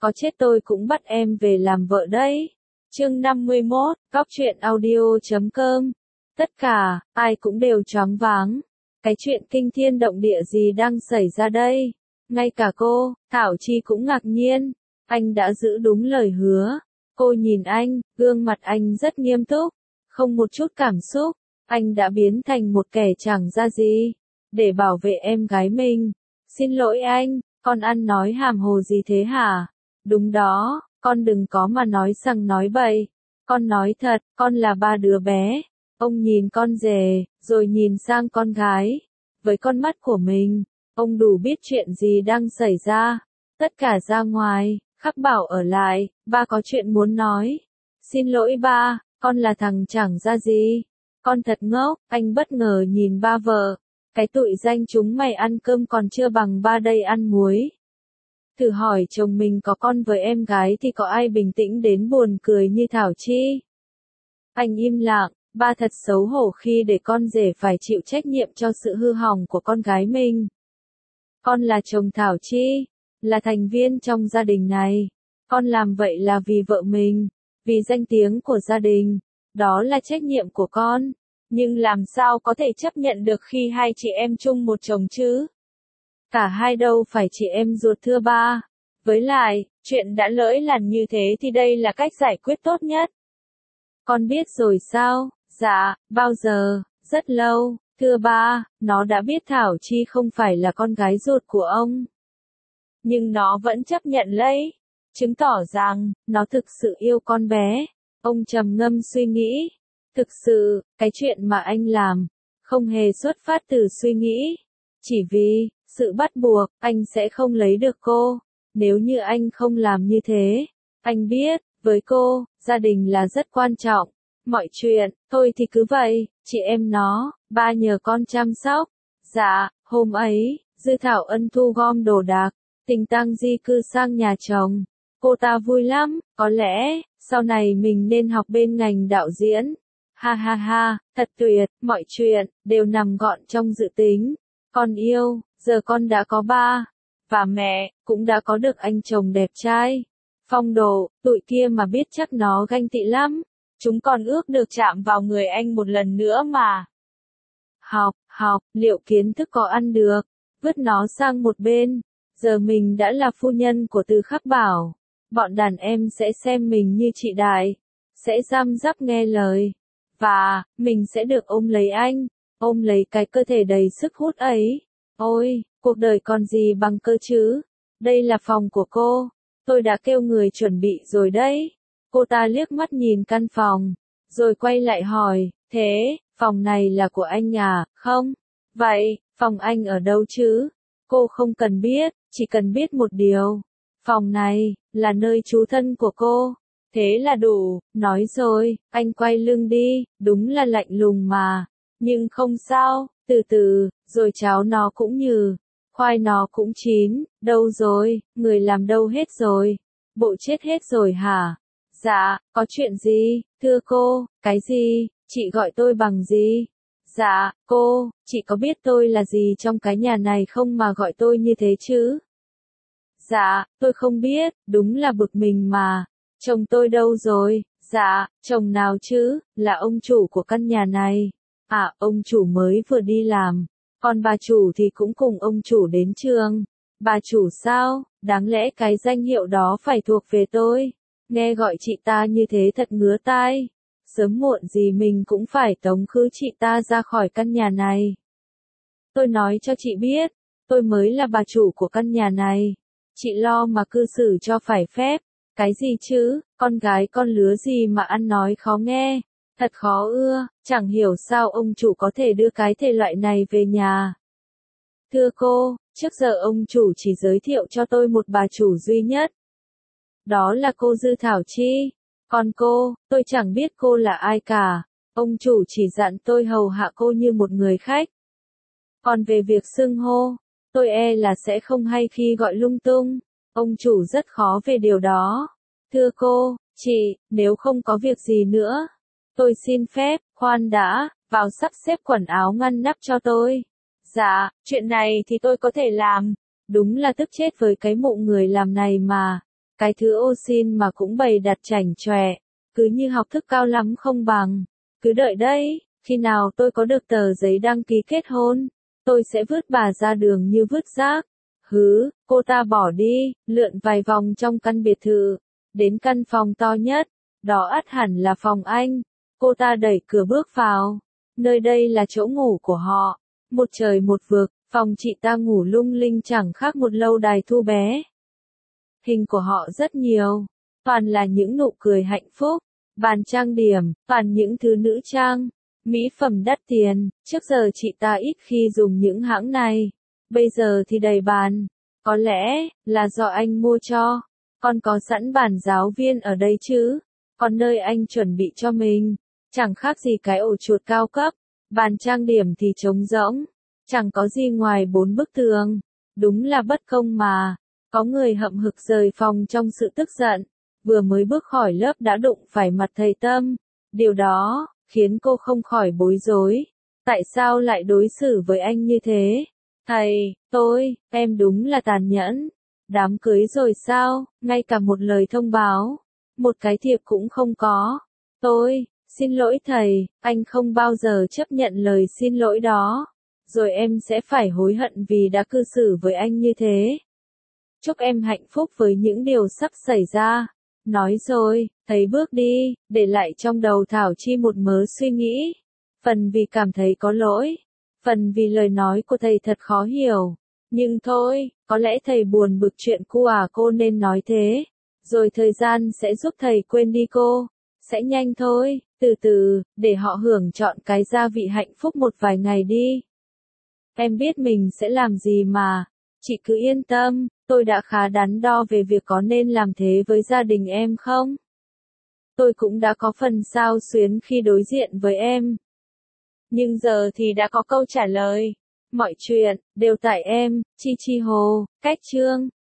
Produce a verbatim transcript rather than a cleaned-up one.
có chết tôi cũng bắt em về làm vợ đấy. Chương năm mươi mốt, Góc truyện audio chấm com. Tất cả, ai cũng đều choáng váng. Cái chuyện kinh thiên động địa gì đang xảy ra đây? Ngay cả cô, Thảo Chi cũng ngạc nhiên. Anh đã giữ đúng lời hứa. Cô nhìn anh, gương mặt anh rất nghiêm túc, không một chút cảm xúc. Anh đã biến thành một kẻ chẳng ra gì, để bảo vệ em gái mình. Xin lỗi anh, con ăn nói hàm hồ gì thế hả? Đúng đó, con đừng có mà nói sằng nói bậy. Con nói thật, con là ba đứa bé. Ông nhìn con rể, rồi nhìn sang con gái. Với con mắt của mình, ông đủ biết chuyện gì đang xảy ra. Tất cả ra ngoài, Khắc Bảo ở lại, ba có chuyện muốn nói. Xin lỗi ba, con là thằng chẳng ra gì. Con thật ngốc, anh bất ngờ nhìn ba vợ. Cái tụi danh chúng mày ăn cơm còn chưa bằng ba đây ăn muối. Thử hỏi chồng mình có con với em gái thì có ai bình tĩnh đến buồn cười như Thảo Chi. Anh im lặng, ba thật xấu hổ khi để con rể phải chịu trách nhiệm cho sự hư hỏng của con gái mình. Con là chồng Thảo Chi, là thành viên trong gia đình này. Con làm vậy là vì vợ mình, vì danh tiếng của gia đình. Đó là trách nhiệm của con. Nhưng làm sao có thể chấp nhận được khi hai chị em chung một chồng chứ? Cả hai đâu phải chị em ruột thưa ba. Với lại, chuyện đã lỡ lằn như thế thì đây là cách giải quyết tốt nhất. Con biết rồi sao? Dạ, bao giờ? Rất lâu, thưa ba, nó đã biết Thảo Chi không phải là con gái ruột của ông. Nhưng nó vẫn chấp nhận lấy, chứng tỏ rằng, nó thực sự yêu con bé. Ông trầm ngâm suy nghĩ. Thực sự, cái chuyện mà anh làm, không hề xuất phát từ suy nghĩ. Chỉ vì, sự bắt buộc, anh sẽ không lấy được cô. Nếu như anh không làm như thế, anh biết, với cô, gia đình là rất quan trọng. Mọi chuyện, thôi thì cứ vậy, chị em nó, ba nhờ con chăm sóc. Dạ, hôm ấy, Dư Thảo Ân thu gom đồ đạc, tình tang di cư sang nhà chồng. Cô ta vui lắm, có lẽ, sau này mình nên học bên ngành đạo diễn. Ha ha ha, thật tuyệt, mọi chuyện, đều nằm gọn trong dự tính. Con yêu, giờ con đã có ba, và mẹ, cũng đã có được anh chồng đẹp trai. Phong độ, tụi kia mà biết chắc nó ganh tị lắm. Chúng còn ước được chạm vào người anh một lần nữa mà. Học, học, liệu kiến thức có ăn được? Vứt nó sang một bên. Giờ mình đã là phu nhân của Từ Khắc Bảo. Bọn đàn em sẽ xem mình như chị Đại. Sẽ răm rắp nghe lời. Và, mình sẽ được ôm lấy anh. Ôm lấy cái cơ thể đầy sức hút ấy. Ôi, cuộc đời còn gì bằng cơ chứ? Đây là phòng của cô. Tôi đã kêu người chuẩn bị rồi đấy. Cô ta liếc mắt nhìn căn phòng. Rồi quay lại hỏi, thế, phòng này là của anh à, không? Vậy, phòng anh ở đâu chứ? Cô không cần biết, chỉ cần biết một điều. Phòng này, là nơi trú thân của cô. Thế là đủ, nói rồi, anh quay lưng đi, đúng là lạnh lùng mà. Nhưng không sao, từ từ, rồi cháo nó cũng nhừ, khoai nó cũng chín, đâu rồi, người làm đâu hết rồi? Bộ chết hết rồi hả? Dạ, có chuyện gì, thưa cô, cái gì, chị gọi tôi bằng gì? Dạ, cô, chị có biết tôi là gì trong cái nhà này không mà gọi tôi như thế chứ? Dạ, tôi không biết, đúng là bực mình mà. Chồng tôi đâu rồi? Dạ, chồng nào chứ, là ông chủ của căn nhà này. À, ông chủ mới vừa đi làm, còn bà chủ thì cũng cùng ông chủ đến trường. Bà chủ sao, đáng lẽ cái danh hiệu đó phải thuộc về tôi. Nghe gọi chị ta như thế thật ngứa tai. Sớm muộn gì mình cũng phải tống khứ chị ta ra khỏi căn nhà này. Tôi nói cho chị biết, tôi mới là bà chủ của căn nhà này. Chị lo mà cư xử cho phải phép. Cái gì chứ, con gái con lứa gì mà ăn nói khó nghe. Thật khó ưa, chẳng hiểu sao ông chủ có thể đưa cái thể loại này về nhà. Thưa cô, trước giờ ông chủ chỉ giới thiệu cho tôi một bà chủ duy nhất. Đó là cô Dư Thảo Chi. Còn cô, tôi chẳng biết cô là ai cả. Ông chủ chỉ dặn tôi hầu hạ cô như một người khách. Còn về việc xưng hô, tôi e là sẽ không hay khi gọi lung tung. Ông chủ rất khó về điều đó. Thưa cô, chị, nếu không có việc gì nữa, tôi xin phép, khoan đã, vào sắp xếp quần áo ngăn nắp cho tôi. Dạ, chuyện này thì tôi có thể làm. Đúng là tức chết với cái mụ người làm này mà. cái thứ ô xin mà cũng bày đặt chảnh chọe, cứ như học thức cao lắm không bằng. Cứ đợi đấy, khi nào tôi có được tờ giấy đăng ký kết hôn, tôi sẽ vứt bà ra đường như vứt rác. Hứ, cô ta bỏ đi, lượn vài vòng trong căn biệt thự, đến căn phòng to nhất, đó ắt hẳn là phòng anh. Cô ta đẩy cửa bước vào, nơi đây là chỗ ngủ của họ, một trời một vực, phòng chị ta ngủ lung linh chẳng khác một lâu đài thu bé. Hình của họ rất nhiều, toàn là những nụ cười hạnh phúc, bàn trang điểm, toàn những thứ nữ trang, mỹ phẩm đắt tiền, trước giờ chị ta ít khi dùng những hãng này, bây giờ thì đầy bàn, có lẽ là do anh mua cho, còn có sẵn bản giáo viên ở đây chứ, còn nơi anh chuẩn bị cho mình, chẳng khác gì cái ổ chuột cao cấp, bàn trang điểm thì trống rỗng, chẳng có gì ngoài bốn bức tường, đúng là bất công mà. Có người hậm hực rời phòng trong sự tức giận, vừa mới bước khỏi lớp đã đụng phải mặt thầy Tâm. Điều đó khiến cô không khỏi bối rối. Tại sao lại đối xử với anh như thế? Thầy, tôi, em đúng là tàn nhẫn. Đám cưới rồi sao, ngay cả một lời thông báo, một cái thiệp cũng không có. Tôi, xin lỗi thầy, anh không bao giờ chấp nhận lời xin lỗi đó. Rồi em sẽ phải hối hận vì đã cư xử với anh như thế. Chúc em hạnh phúc với những điều sắp xảy ra. Nói rồi, thầy bước đi, để lại trong đầu Thảo Chi một mớ suy nghĩ. Phần vì cảm thấy có lỗi, phần vì lời nói của thầy thật khó hiểu. Nhưng thôi, có lẽ thầy buồn bực chuyện cô à cô nên nói thế. Rồi thời gian sẽ giúp thầy quên đi cô. Sẽ nhanh thôi, từ từ, để họ hưởng trọn cái gia vị hạnh phúc một vài ngày đi. Em biết mình sẽ làm gì mà. Chị cứ yên tâm, tôi đã khá đắn đo về việc có nên làm thế với gia đình em không. Tôi cũng đã có phần xao xuyến khi đối diện với em. Nhưng giờ thì đã có câu trả lời. Mọi chuyện, đều tại em, Chi Chi Hồ, Cách Chương.